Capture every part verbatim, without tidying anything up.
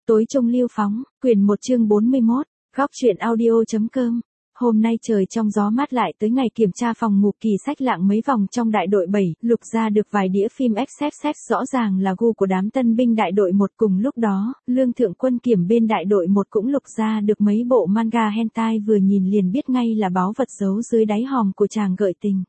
Tối trung lưu phóng, quyển một chương bốn mươi mốt, góc truyện audio.com. Hôm nay trời trong gió mát lại tới ngày kiểm tra phòng ngủ. Kỳ Sách lạng mấy vòng trong đại đội bảy, lục ra được vài đĩa phim ích xê ích, rõ ràng là gu của đám tân binh đại đội một. Cùng lúc đó, Lương Thượng Quân kiểm bên đại đội một cũng lục ra được mấy bộ manga hentai, vừa nhìn liền biết ngay là báu vật giấu dưới đáy hòm của chàng gợi tình.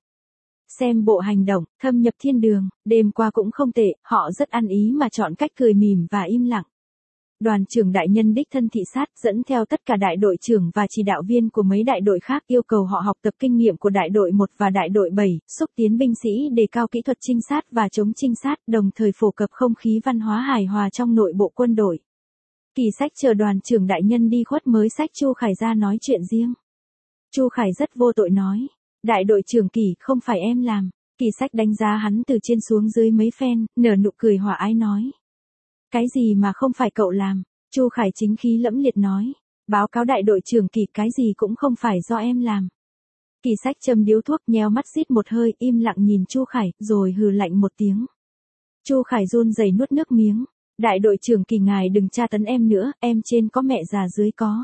Xem bộ hành động, thâm nhập thiên đường, đêm qua cũng không tệ, họ rất ăn ý mà chọn cách cười mỉm và im lặng. Đoàn trưởng đại nhân đích thân thị sát, dẫn theo tất cả đại đội trưởng và chỉ đạo viên của mấy đại đội khác, yêu cầu họ học tập kinh nghiệm của đại đội một và đại đội bảy, xúc tiến binh sĩ đề cao kỹ thuật trinh sát và chống trinh sát, đồng thời phổ cập không khí văn hóa hài hòa trong nội bộ quân đội. Kỳ Sách chờ đoàn trưởng đại nhân đi khuất mới xách Chu Khải ra nói chuyện riêng. Chu Khải rất vô tội nói, đại đội trưởng Kỳ, không phải em làm. Kỳ Sách đánh giá hắn từ trên xuống dưới mấy phen, nở nụ cười hòa ái nói. Cái gì mà không phải cậu làm? Chu Khải chính khí lẫm liệt nói. Báo cáo đại đội trưởng Kỳ, cái gì cũng không phải do em làm. Kỳ Sách châm điếu thuốc, nheo mắt rít một hơi, im lặng nhìn Chu Khải, rồi hừ lạnh một tiếng. Chu Khải run rẩy nuốt nước miếng. Đại đội trưởng Kỳ, ngài đừng tra tấn em nữa, em trên có mẹ già dưới có.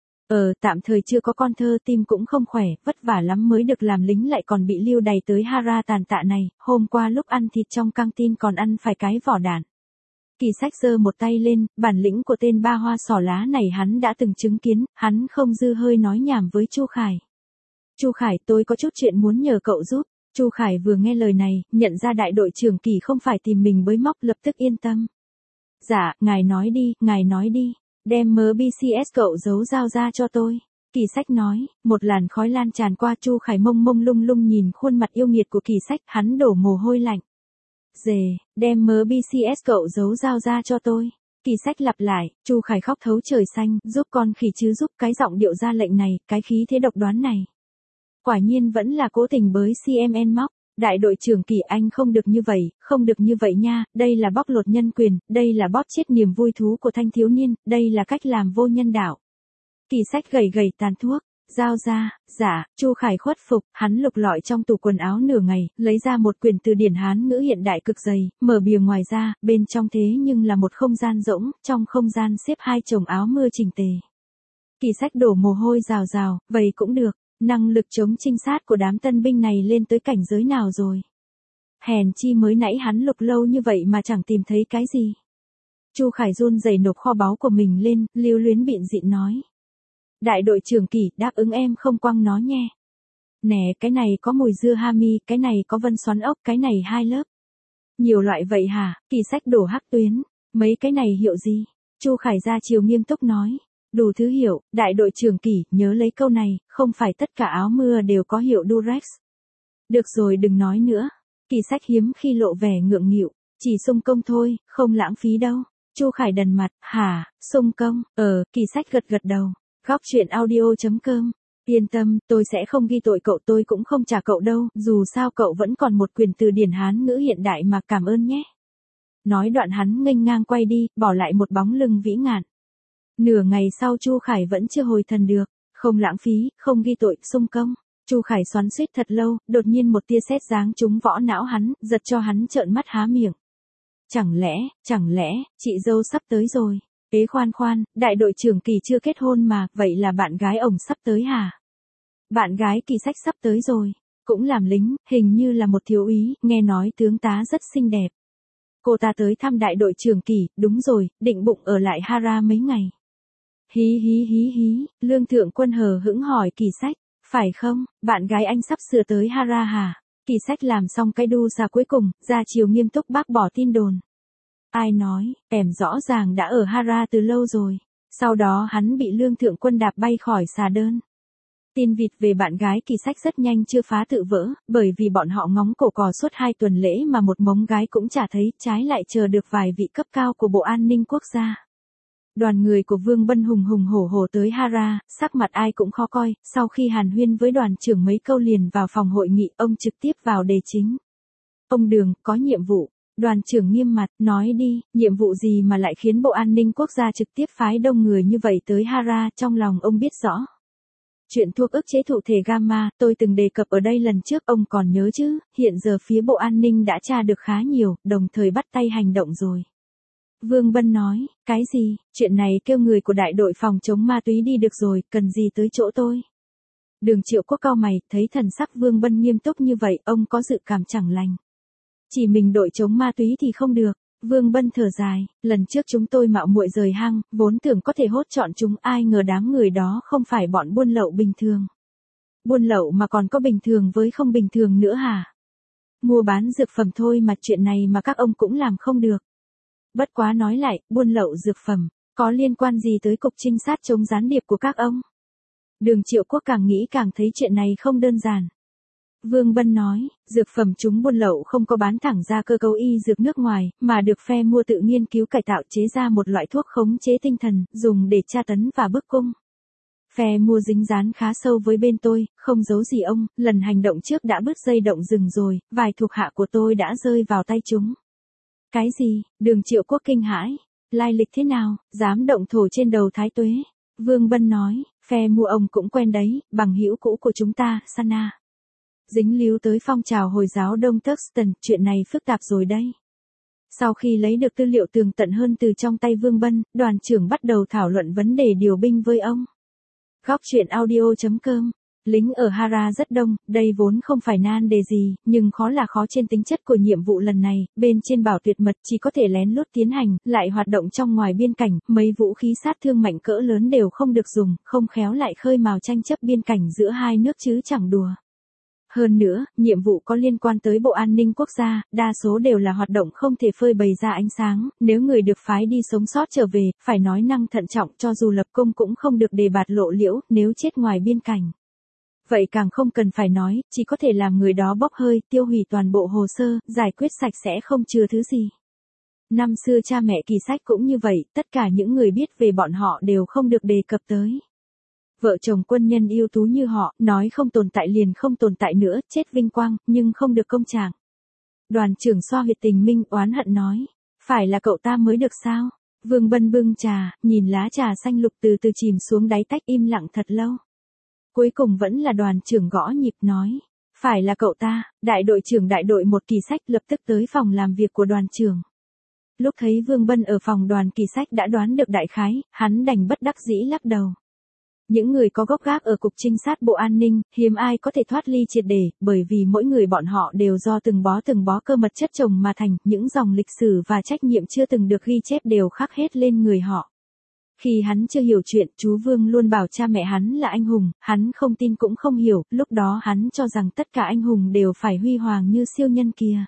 Ờ, tạm thời chưa có con thơ, tim cũng không khỏe, vất vả lắm mới được làm lính, lại còn bị lưu đày tới hara tàn tạ này, hôm qua lúc ăn thịt trong căng tin còn ăn phải cái vỏ đạn. Kỳ Sách giơ một tay lên, bản lĩnh của tên ba hoa xỏ lá này hắn đã từng chứng kiến, hắn không dư hơi nói nhảm với Chu Khải. Chu Khải, tôi có chút chuyện muốn nhờ cậu giúp. Chu Khải vừa nghe lời này, nhận ra đại đội trưởng Kỳ không phải tìm mình bới móc, lập tức yên tâm. Dạ, ngài nói đi, ngài nói đi. Đem mớ bê xê ét cậu giấu giao ra cho tôi. Kỳ Sách nói, một làn khói lan tràn qua. Chu Khải mông mông lung lung nhìn khuôn mặt yêu nghiệt của Kỳ Sách, hắn đổ mồ hôi lạnh. Dề, đem mớ bê xê ét cậu giấu giao ra cho tôi. Kỳ Sách lặp lại. Chu Khải khóc thấu trời xanh, giúp con khỉ chứ giúp, cái giọng điệu ra lệnh này, cái khí thế độc đoán này. Quả nhiên vẫn là cố tình bới xê em en móc. Đại đội trưởng Kỳ, anh không được như vậy, không được như vậy nha, đây là bóc lột nhân quyền, đây là bóp chết niềm vui thú của thanh thiếu niên, đây là cách làm vô nhân đạo. Kỳ Sách gầy gầy tàn thuốc, giao ra. Dạ. Chu Khải khuất phục, hắn lục lọi trong tủ quần áo nửa ngày, lấy ra một quyển từ điển Hán ngữ hiện đại cực dày, mở bìa ngoài ra, bên trong thế nhưng là một không gian rỗng, trong không gian xếp hai chồng áo mưa chỉnh tề. Kỳ Sách đổ mồ hôi rào rào, vậy cũng được. Năng lực chống trinh sát của đám tân binh này lên tới cảnh giới nào rồi? Hèn chi mới nãy hắn lục lâu như vậy mà chẳng tìm thấy cái gì. Chu Khải run rẩy nộp kho báu của mình lên, lưu luyến bịn dịn nói. Đại đội trưởng Kỳ, đáp ứng em không quăng nó nhé. Nè, cái này có mùi dưa hami, cái này có vân xoắn ốc, cái này hai lớp. Nhiều loại vậy hả? Kỳ Sách đổ hắc tuyến. Mấy cái này hiệu gì? Chu Khải ra chiều nghiêm túc nói. Đủ thứ hiệu. Đại đội trưởng Kỳ, nhớ lấy câu này, không phải tất cả áo mưa đều có hiệu Durex. Được rồi, đừng nói nữa. Kỳ Sách hiếm khi lộ vẻ ngượng nghịu. Chỉ xung công thôi, không lãng phí đâu. Chu Khải đần mặt. Hả? Xung công? Ờ. Kỳ Sách gật gật đầu. Góc truyện audio.com. Yên tâm, tôi sẽ không ghi tội cậu, tôi cũng không trả cậu đâu, dù sao cậu vẫn còn một quyển từ điển Hán ngữ hiện đại mà, cảm ơn nhé. Nói đoạn hắn nghênh ngang quay đi, bỏ lại một bóng lưng vĩ ngạn. Nửa ngày sau Chu Khải vẫn chưa hồi thần được. Không lãng phí, không ghi tội, xung công. Chu Khải xoắn xuýt thật lâu, đột nhiên một tia sét giáng trúng võ não hắn, giật cho hắn trợn mắt há miệng. Chẳng lẽ, chẳng lẽ, chị dâu sắp tới rồi. Ế khoan khoan, đại đội trưởng Kỳ chưa kết hôn mà, vậy là bạn gái ổng sắp tới hả? Bạn gái Kỳ Sách sắp tới rồi, cũng làm lính, hình như là một thiếu úy, nghe nói tướng tá rất xinh đẹp. Cô ta tới thăm đại đội trưởng Kỳ, đúng rồi, định bụng ở lại hara mấy ngày. Hí hí hí hí, Lương Thượng Quân hờ hững hỏi Kỳ Sách, phải không, bạn gái anh sắp sửa tới hara hả? Kỳ Sách làm xong cái đu ra cuối cùng, ra chiều nghiêm túc bác bỏ tin đồn. Ai nói, em rõ ràng đã ở hara từ lâu rồi. Sau đó hắn bị Lương Thượng Quân đạp bay khỏi xà đơn. Tin vịt về bạn gái Kỳ Sách rất nhanh chưa phá tự vỡ, bởi vì bọn họ ngóng cổ cò suốt hai tuần lễ mà một mống gái cũng chả thấy, trái lại chờ được vài vị cấp cao của Bộ An ninh Quốc gia. Đoàn người của Vương Bân hùng hùng hổ hổ tới hara, sắc mặt ai cũng khó coi, sau khi hàn huyên với đoàn trưởng mấy câu liền vào phòng hội nghị, ông trực tiếp vào đề chính. Ông Đường, có nhiệm vụ. Đoàn trưởng nghiêm mặt, nói đi, nhiệm vụ gì mà lại khiến Bộ An ninh Quốc gia trực tiếp phái đông người như vậy tới hara, trong lòng ông biết rõ. Chuyện thuốc ức chế thụ thể gamma, tôi từng đề cập ở đây lần trước, ông còn nhớ chứ, hiện giờ phía Bộ An ninh đã tra được khá nhiều, đồng thời bắt tay hành động rồi. Vương Bân nói, cái gì, chuyện này kêu người của đại đội phòng chống ma túy đi được rồi, cần gì tới chỗ tôi. Đường Triệu Quốc cau mày, thấy thần sắc Vương Bân nghiêm túc như vậy, ông có dự cảm chẳng lành. Chỉ mình đội chống ma túy thì không được. Vương Bân thở dài, lần trước chúng tôi mạo muội rời hang, vốn tưởng có thể hốt chọn chúng, ai ngờ đám người đó không phải bọn buôn lậu bình thường. Buôn lậu mà còn có bình thường với không bình thường nữa hả? Mua bán dược phẩm thôi mà chuyện này mà các ông cũng làm không được. Bất quá nói lại, buôn lậu dược phẩm, có liên quan gì tới cục trinh sát chống gián điệp của các ông? Đường Triệu Quốc càng nghĩ càng thấy chuyện này không đơn giản. Vương Bân nói, dược phẩm chúng buôn lậu không có bán thẳng ra cơ cấu y dược nước ngoài, mà được phe mua tự nghiên cứu cải tạo chế ra một loại thuốc khống chế tinh thần, dùng để tra tấn và bức cung. Phe mua dính dán khá sâu với bên tôi, không giấu gì ông, lần hành động trước đã bứt dây động rừng rồi, vài thuộc hạ của tôi đã rơi vào tay chúng. Cái gì? Đường Triệu Quốc kinh hãi. Lai lịch thế nào, dám động thổ trên đầu Thái Tuế? Vương Bân nói, phe mua ông cũng quen đấy, bằng hữu cũ của chúng ta, Sana. Dính líu tới phong trào Hồi giáo Đông Turkestan, chuyện này phức tạp rồi đây. Sau khi lấy được tư liệu tường tận hơn từ trong tay Vương Bân, đoàn trưởng bắt đầu thảo luận vấn đề điều binh với ông. Góc truyện audio chấm com. Lính ở Hara rất đông, đây vốn không phải nan đề gì, nhưng khó là khó trên tính chất của nhiệm vụ lần này, bên trên bảo tuyệt mật chỉ có thể lén lút tiến hành, lại hoạt động trong ngoài biên cảnh, mấy vũ khí sát thương mạnh cỡ lớn đều không được dùng, không khéo lại khơi mào tranh chấp biên cảnh giữa hai nước chứ chẳng đùa. Hơn nữa, nhiệm vụ có liên quan tới Bộ An ninh Quốc gia, đa số đều là hoạt động không thể phơi bày ra ánh sáng, nếu người được phái đi sống sót trở về, phải nói năng thận trọng cho dù lập công cũng không được đề bạt lộ liễu, nếu chết ngoài biên cảnh. Vậy càng không cần phải nói, chỉ có thể làm người đó bốc hơi, tiêu hủy toàn bộ hồ sơ, giải quyết sạch sẽ không chừa thứ gì. Năm xưa cha mẹ Kỳ Sách cũng như vậy, tất cả những người biết về bọn họ đều không được đề cập tới. Vợ chồng quân nhân ưu tú như họ, nói không tồn tại liền không tồn tại nữa, chết vinh quang, nhưng không được công trạng. Đoàn trưởng xoa huyệt tình minh oán hận nói, phải là cậu ta mới được sao? Vương Bân bưng trà, nhìn lá trà xanh lục từ từ chìm xuống đáy tách im lặng thật lâu. Cuối cùng vẫn là đoàn trưởng gõ nhịp nói, phải là cậu ta, đại đội trưởng đại đội một Kỳ Sách lập tức tới phòng làm việc của đoàn trưởng. Lúc thấy Vương Bân ở phòng đoàn Kỳ Sách đã đoán được đại khái, hắn đành bất đắc dĩ lắc đầu. Những người có gốc gác ở cục trinh sát Bộ An ninh, hiếm ai có thể thoát ly triệt để, bởi vì mỗi người bọn họ đều do từng bó từng bó cơ mật chất chồng mà thành, những dòng lịch sử và trách nhiệm chưa từng được ghi chép đều khắc hết lên người họ. Khi hắn chưa hiểu chuyện, chú Vương luôn bảo cha mẹ hắn là anh hùng, hắn không tin cũng không hiểu, lúc đó hắn cho rằng tất cả anh hùng đều phải huy hoàng như siêu nhân kia.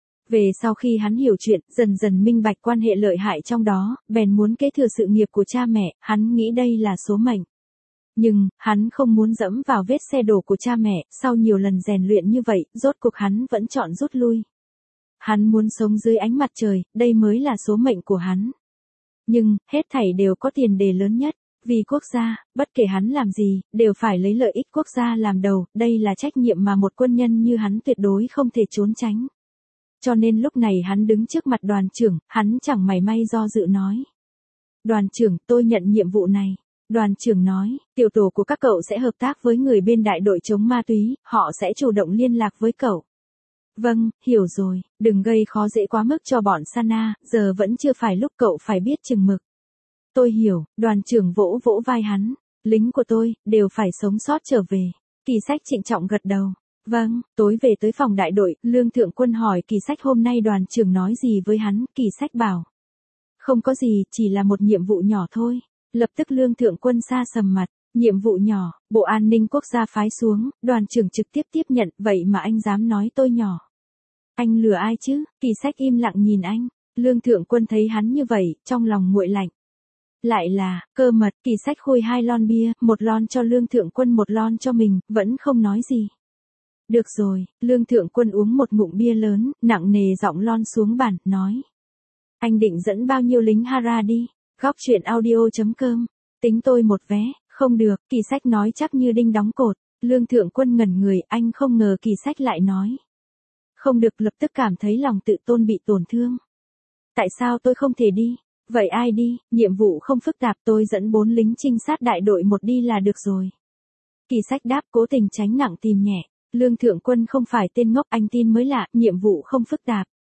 Về sau khi hắn hiểu chuyện, dần dần minh bạch quan hệ lợi hại trong đó, bèn muốn kế thừa sự nghiệp của cha mẹ, hắn nghĩ đây là số mệnh. Nhưng, hắn không muốn dẫm vào vết xe đổ của cha mẹ, sau nhiều lần rèn luyện như vậy, rốt cuộc hắn vẫn chọn rút lui. Hắn muốn sống dưới ánh mặt trời, đây mới là số mệnh của hắn. Nhưng, hết thảy đều có tiền đề lớn nhất, vì quốc gia, bất kể hắn làm gì, đều phải lấy lợi ích quốc gia làm đầu, đây là trách nhiệm mà một quân nhân như hắn tuyệt đối không thể trốn tránh. Cho nên lúc này hắn đứng trước mặt đoàn trưởng, hắn chẳng mảy may do dự nói. Đoàn trưởng, tôi nhận nhiệm vụ này. Đoàn trưởng nói, tiểu tổ của các cậu sẽ hợp tác với người bên đại đội chống ma túy, họ sẽ chủ động liên lạc với cậu. Vâng, hiểu rồi, đừng gây khó dễ quá mức cho bọn Sana, giờ vẫn chưa phải lúc cậu phải biết chừng mực. Tôi hiểu, đoàn trưởng vỗ vỗ vai hắn, lính của tôi, đều phải sống sót trở về. Kỳ Sách trịnh trọng gật đầu. Vâng, tối về tới phòng đại đội, Lương Thượng Quân hỏi Kỳ Sách hôm nay đoàn trưởng nói gì với hắn, Kỳ Sách bảo. Không có gì, chỉ là một nhiệm vụ nhỏ thôi. Lập tức Lương Thượng Quân sa sầm mặt, nhiệm vụ nhỏ, Bộ An ninh Quốc gia phái xuống, đoàn trưởng trực tiếp tiếp nhận, vậy mà anh dám nói tôi nhỏ. Anh lừa ai chứ? Kỳ Sách im lặng nhìn anh, Lương Thượng Quân thấy hắn như vậy, trong lòng nguội lạnh. Lại là, cơ mật, Kỳ Sách khui hai lon bia, một lon cho Lương Thượng Quân một lon cho mình, vẫn không nói gì. Được rồi, Lương Thượng Quân uống một ngụm bia lớn, nặng nề giọng lon xuống bàn, nói. Anh định dẫn bao nhiêu lính Hara đi? Góc truyện audio chấm com. Tính tôi một vé, không được, Kỳ Sách nói chắc như đinh đóng cột. Lương Thượng Quân ngẩn người, anh không ngờ Kỳ Sách lại nói. Không được, lập tức cảm thấy lòng tự tôn bị tổn thương. Tại sao tôi không thể đi? Vậy ai đi? Nhiệm vụ không phức tạp, tôi dẫn bốn lính trinh sát đại đội một đi là được rồi. Kỳ Sách đáp, cố tình tránh nặng tìm nhẹ. Lương Thượng Quân không phải tên ngốc, anh tin mới lạ, nhiệm vụ không phức tạp.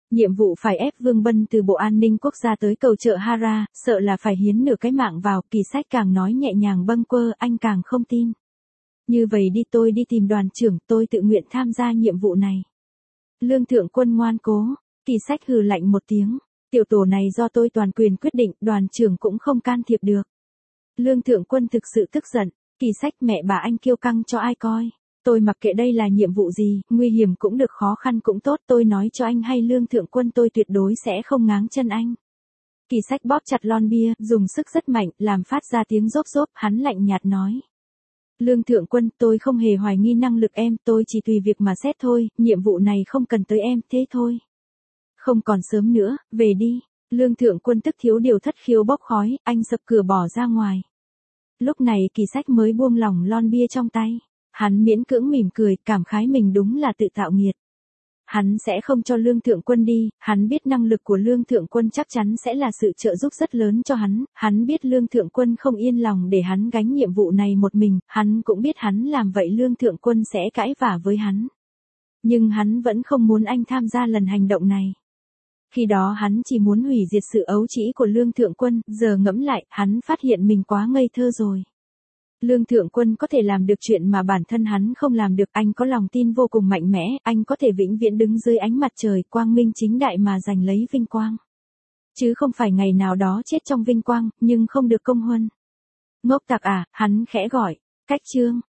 Nhiệm vụ phải ép Vương Bân từ Bộ An ninh Quốc gia tới cầu trợ Hara, sợ là phải hiến nửa cái mạng vào, Kỳ Sách càng nói nhẹ nhàng bâng quơ, anh càng không tin. Như vậy đi, tôi đi tìm đoàn trưởng, tôi tự nguyện tham gia nhiệm vụ này. Lương Thượng Quân ngoan cố, Kỳ Sách hừ lạnh một tiếng, tiểu tổ này do tôi toàn quyền quyết định, đoàn trưởng cũng không can thiệp được. Lương Thượng Quân thực sự tức giận, Kỳ Sách mẹ bà anh kiêu căng cho ai coi. Tôi mặc kệ đây là nhiệm vụ gì, nguy hiểm cũng được khó khăn cũng tốt, tôi nói cho anh hay Lương Thượng Quân tôi tuyệt đối sẽ không ngáng chân anh. Kỳ Sách bóp chặt lon bia, dùng sức rất mạnh, làm phát ra tiếng rốp rốp, hắn lạnh nhạt nói. Lương Thượng Quân, tôi không hề hoài nghi năng lực em, tôi chỉ tùy việc mà xét thôi, nhiệm vụ này không cần tới em, thế thôi. Không còn sớm nữa, về đi. Lương Thượng Quân tức thiếu điều thất khiếu bốc khói, anh sập cửa bỏ ra ngoài. Lúc này Kỳ Sách mới buông lỏng lon bia trong tay. Hắn miễn cưỡng mỉm cười, cảm khái mình đúng là tự tạo nghiệt. Hắn sẽ không cho Lương Thượng Quân đi, hắn biết năng lực của Lương Thượng Quân chắc chắn sẽ là sự trợ giúp rất lớn cho hắn, hắn biết Lương Thượng Quân không yên lòng để hắn gánh nhiệm vụ này một mình, hắn cũng biết hắn làm vậy Lương Thượng Quân sẽ cãi vả với hắn. Nhưng hắn vẫn không muốn anh tham gia lần hành động này. Khi đó hắn chỉ muốn hủy diệt sự ấu trĩ của Lương Thượng Quân, giờ ngẫm lại, hắn phát hiện mình quá ngây thơ rồi. Lương Thượng Quân có thể làm được chuyện mà bản thân hắn không làm được, anh có lòng tin vô cùng mạnh mẽ, anh có thể vĩnh viễn đứng dưới ánh mặt trời quang minh chính đại mà giành lấy vinh quang. Chứ không phải ngày nào đó chết trong vinh quang, nhưng không được công huân. Ngốc tặc à, hắn khẽ gọi, cách chương.